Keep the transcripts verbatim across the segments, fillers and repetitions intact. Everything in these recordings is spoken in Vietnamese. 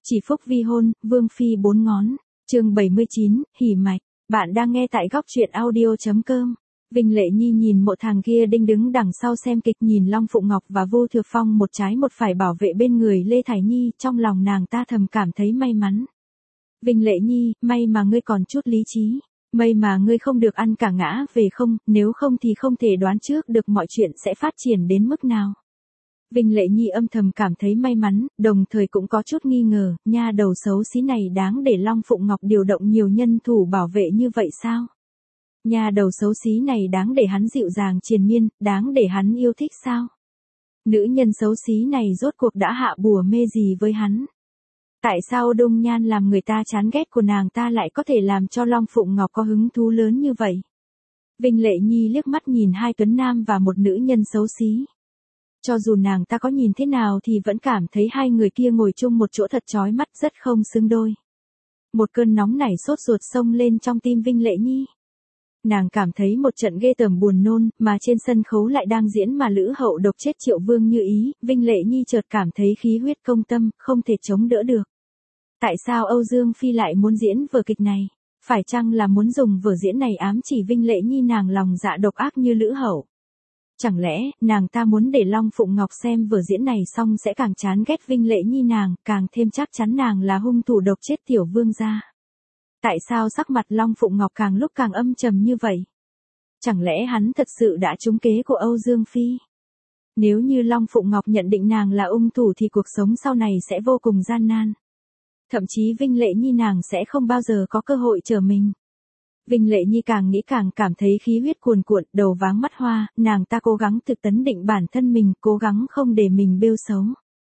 Chỉ phúc vi hôn, vương phi bốn ngón. Chương bảy mươi chín, hỉ mạch. Bạn đang nghe tại góc truyện audio chấm com. Vinh Lệ Nhi nhìn mộ thằng kia đinh đứng đằng sau xem kịch, nhìn Long Phụng Ngọc và Vô Thừa Phong một trái một phải bảo vệ bên người Lê Thải Nhi, trong lòng nàng ta thầm cảm thấy may mắn. Vinh Lệ Nhi, may mà ngươi còn chút lý trí. May mà ngươi không được ăn cả ngã về không, nếu không thì không thể đoán trước được mọi chuyện sẽ phát triển đến mức nào. Vinh Lệ Nhi âm thầm cảm thấy may mắn, đồng thời cũng có chút nghi ngờ, nha đầu xấu xí này đáng để Long Phụng Ngọc điều động nhiều nhân thủ bảo vệ như vậy sao? Nha đầu xấu xí này đáng để hắn dịu dàng triền miên, đáng để hắn yêu thích sao? Nữ nhân xấu xí này rốt cuộc đã hạ bùa mê gì với hắn? Tại sao Đông Nhan làm người ta chán ghét của nàng ta lại có thể làm cho Long Phụng Ngọc có hứng thú lớn như vậy? Vinh Lệ Nhi liếc mắt nhìn hai tuấn nam và một nữ nhân xấu xí. Cho dù nàng ta có nhìn thế nào thì vẫn cảm thấy hai người kia ngồi chung một chỗ thật chói mắt, rất không xứng đôi. Một cơn nóng nảy sốt ruột xông lên trong tim Vinh Lệ Nhi. Nàng cảm thấy một trận ghê tởm buồn nôn, mà trên sân khấu lại đang diễn mà Lữ Hậu độc chết Triệu Vương Như Ý, Vinh Lệ Nhi chợt cảm thấy khí huyết công tâm, không thể chống đỡ được. Tại sao Âu Dương Phi lại muốn diễn vở kịch này? Phải chăng là muốn dùng vở diễn này ám chỉ Vinh Lệ Nhi nàng lòng dạ độc ác như Lữ Hậu? Chẳng lẽ, nàng ta muốn để Long Phụng Ngọc xem vở diễn này xong sẽ càng chán ghét Vinh Lệ Nhi nàng, càng thêm chắc chắn nàng là hung thủ độc chết tiểu vương gia? Tại sao sắc mặt Long Phụng Ngọc càng lúc càng âm trầm như vậy? Chẳng lẽ hắn thật sự đã trúng kế của Âu Dương Phi? Nếu như Long Phụng Ngọc nhận định nàng là hung thủ thì cuộc sống sau này sẽ vô cùng gian nan. Thậm chí Vinh Lệ Nhi nàng sẽ không bao giờ có cơ hội trở mình. Vinh Lệ Nhi càng nghĩ càng cảm thấy khí huyết cuồn cuộn, đầu váng mắt hoa, nàng ta cố gắng thực tấn định bản thân mình, cố gắng không để mình bêu xấu.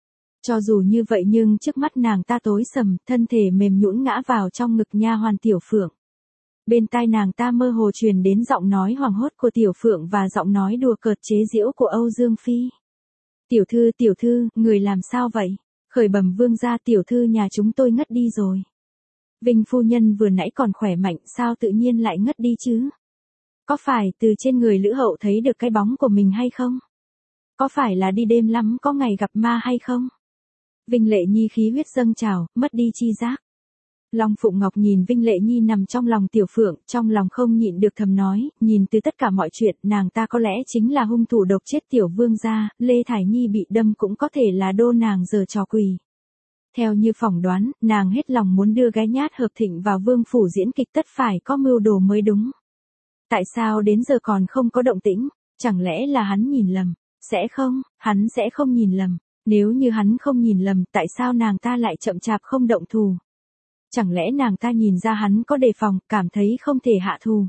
Cho dù như vậy nhưng trước mắt nàng ta tối sầm, thân thể mềm nhũn ngã vào trong ngực nha hoàn Tiểu Phượng. Bên tai nàng ta mơ hồ truyền đến giọng nói hoảng hốt của Tiểu Phượng và giọng nói đùa cợt chế giễu của Âu Dương Phi. Tiểu thư, tiểu thư, người làm sao vậy? Khởi bẩm vương gia, tiểu thư nhà chúng tôi ngất đi rồi. Vinh phu nhân vừa nãy còn khỏe mạnh, sao tự nhiên lại ngất đi chứ? Có phải từ trên người Lữ Hậu thấy được cái bóng của mình hay không? Có phải là đi đêm lắm có ngày gặp ma hay không? Vinh Lệ Nhi khí huyết dâng trào, mất đi chi giác. Long Phụng Ngọc nhìn Vinh Lệ Nhi nằm trong lòng Tiểu Phượng, trong lòng không nhịn được thầm nói, nhìn từ tất cả mọi chuyện, nàng ta có lẽ chính là hung thủ độc chết tiểu vương gia, Lê Thải Nhi bị đâm cũng có thể là đô nàng giở trò quỷ. Theo như phỏng đoán, nàng hết lòng muốn đưa gái nhát Hợp Thịnh vào vương phủ diễn kịch, tất phải có mưu đồ mới đúng. Tại sao đến giờ còn không có động tĩnh? Chẳng lẽ là hắn nhìn lầm? Sẽ không, hắn sẽ không nhìn lầm. Nếu như hắn không nhìn lầm, tại sao nàng ta lại chậm chạp không động thủ? Chẳng lẽ nàng ta nhìn ra hắn có đề phòng, cảm thấy không thể hạ thù?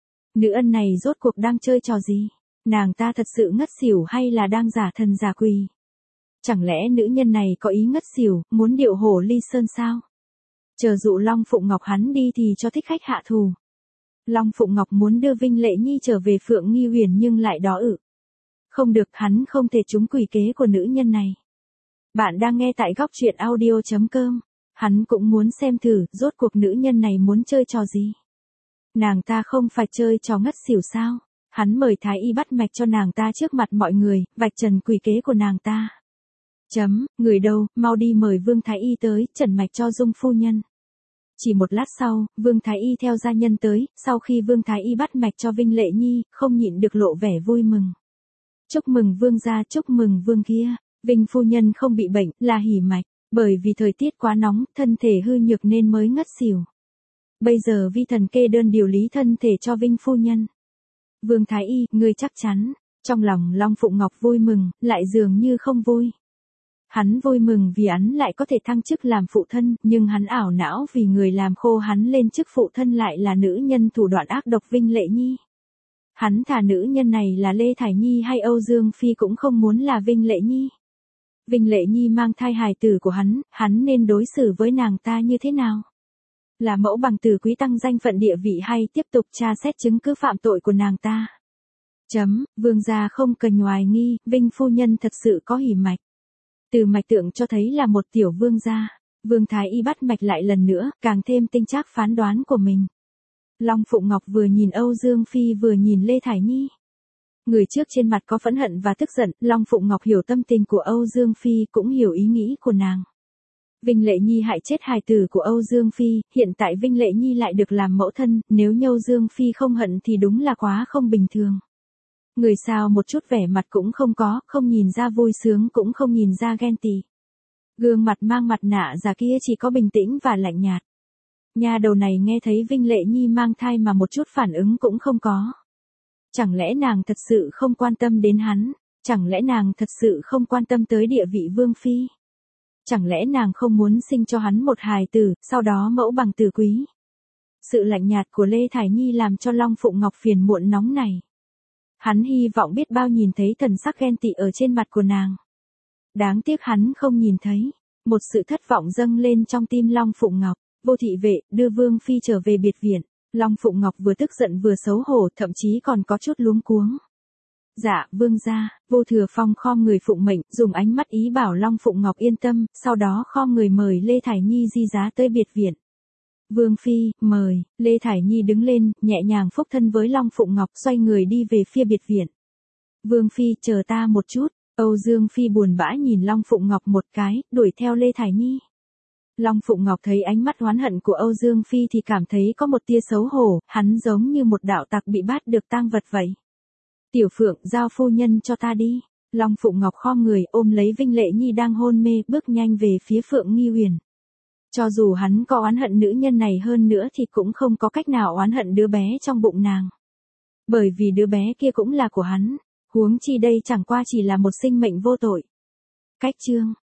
Nữ ân này rốt cuộc đang chơi trò gì? Nàng ta thật sự ngất xỉu hay là đang giả thần giả quỷ? Chẳng lẽ nữ nhân này có ý ngất xỉu, muốn điệu hổ ly sơn sao? Chờ dụ Long Phụng Ngọc hắn đi thì cho thích khách hạ thù. Long Phụng Ngọc muốn đưa Vinh Lệ Nhi trở về Phượng Nghi Huyền nhưng lại đó ự. Không được, hắn không thể trúng quỷ kế của nữ nhân này. Bạn đang nghe tại góc truyện audio chấm com. Hắn cũng muốn xem thử, rốt cuộc nữ nhân này muốn chơi trò gì? Nàng ta không phải chơi trò ngất xỉu sao? Hắn mời thái y bắt mạch cho nàng ta trước mặt mọi người, vạch trần quỷ kế của nàng ta. Chấm, người đâu, mau đi mời Vương Thái Y tới, trần mạch cho Dung phu nhân. Chỉ một lát sau, Vương Thái Y theo gia nhân tới, sau khi Vương Thái Y bắt mạch cho Vinh Lệ Nhi, không nhịn được lộ vẻ vui mừng. Chúc mừng vương gia, chúc mừng vương kia, Vinh phu nhân không bị bệnh, là hỉ mạch, bởi vì thời tiết quá nóng, thân thể hư nhược nên mới ngất xỉu. Bây giờ vi thần kê đơn điều lý thân thể cho Vinh phu nhân. Vương Thái Y, ngươi chắc chắn? Trong lòng Long Phụng Ngọc vui mừng, lại dường như không vui. Hắn vui mừng vì hắn lại có thể thăng chức làm phụ thân, nhưng hắn ảo não vì người làm khô hắn lên chức phụ thân lại là nữ nhân thủ đoạn ác độc Vinh Lệ Nhi. Hắn thà nữ nhân này là Lê Thải Nhi hay Âu Dương Phi cũng không muốn là Vinh Lệ Nhi. Vinh Lệ Nhi mang thai hài tử của hắn, hắn nên đối xử với nàng ta như thế nào? Là mẫu bằng từ quý tăng danh phận địa vị hay tiếp tục tra xét chứng cứ phạm tội của nàng ta? Chấm, vương gia không cần hoài nghi, Vinh phu nhân thật sự có hỉ mạch. Từ mạch tượng cho thấy là một tiểu vương gia. Vương Thái Y bắt mạch lại lần nữa, càng thêm tinh trác phán đoán của mình. Long Phụng Ngọc vừa nhìn Âu Dương Phi vừa nhìn Lê Thải Nhi. Người trước trên mặt có phẫn hận và tức giận, Long Phụng Ngọc hiểu tâm tình của Âu Dương Phi cũng hiểu ý nghĩ của nàng. Vinh Lệ Nhi hại chết hài tử của Âu Dương Phi, hiện tại Vinh Lệ Nhi lại được làm mẫu thân, nếu Âu Dương Phi không hận thì đúng là quá không bình thường. Người sao một chút vẻ mặt cũng không có, không nhìn ra vui sướng cũng không nhìn ra ghen tị. Gương mặt mang mặt nạ già kia chỉ có bình tĩnh và lạnh nhạt. Nha đầu này nghe thấy Vinh Lệ Nhi mang thai mà một chút phản ứng cũng không có. Chẳng lẽ nàng thật sự không quan tâm đến hắn? Chẳng lẽ nàng thật sự không quan tâm tới địa vị vương phi? Chẳng lẽ nàng không muốn sinh cho hắn một hài tử, sau đó mẫu bằng tử quý? Sự lạnh nhạt của Lê Thải Nhi làm cho Long Phụng Ngọc phiền muộn nóng này. Hắn hy vọng biết bao nhìn thấy thần sắc ghen tị ở trên mặt của nàng. Đáng tiếc hắn không nhìn thấy. Một sự thất vọng dâng lên trong tim Long Phụng Ngọc. Vô thị vệ, đưa Vương Phi trở về biệt viện. Long Phụng Ngọc vừa tức giận vừa xấu hổ, thậm chí còn có chút luống cuống. Dạ, vương gia. Vô Thừa Phong khom người phụng mệnh, dùng ánh mắt ý bảo Long Phụng Ngọc yên tâm, sau đó khom người mời Lê Thải Nhi di giá tới biệt viện. Vương Phi, mời. Lê Thải Nhi đứng lên, nhẹ nhàng phúc thân với Long Phụng Ngọc, xoay người đi về phía biệt viện. Vương Phi, chờ ta một chút. Âu Dương Phi buồn bã nhìn Long Phụng Ngọc một cái, đuổi theo Lê Thải Nhi. Long Phụng Ngọc thấy ánh mắt oán hận của Âu Dương Phi thì cảm thấy có một tia xấu hổ, hắn giống như một đạo tặc bị bắt được tang vật vậy. Tiểu Phượng, giao phu nhân cho ta đi. Long Phụng Ngọc khom người ôm lấy Vinh Lệ Nhi đang hôn mê, bước nhanh về phía Phượng Nghi Huyền. Cho dù hắn có oán hận nữ nhân này hơn nữa thì cũng không có cách nào oán hận đứa bé trong bụng nàng. Bởi vì đứa bé kia cũng là của hắn, huống chi đây chẳng qua chỉ là một sinh mệnh vô tội. Cách chương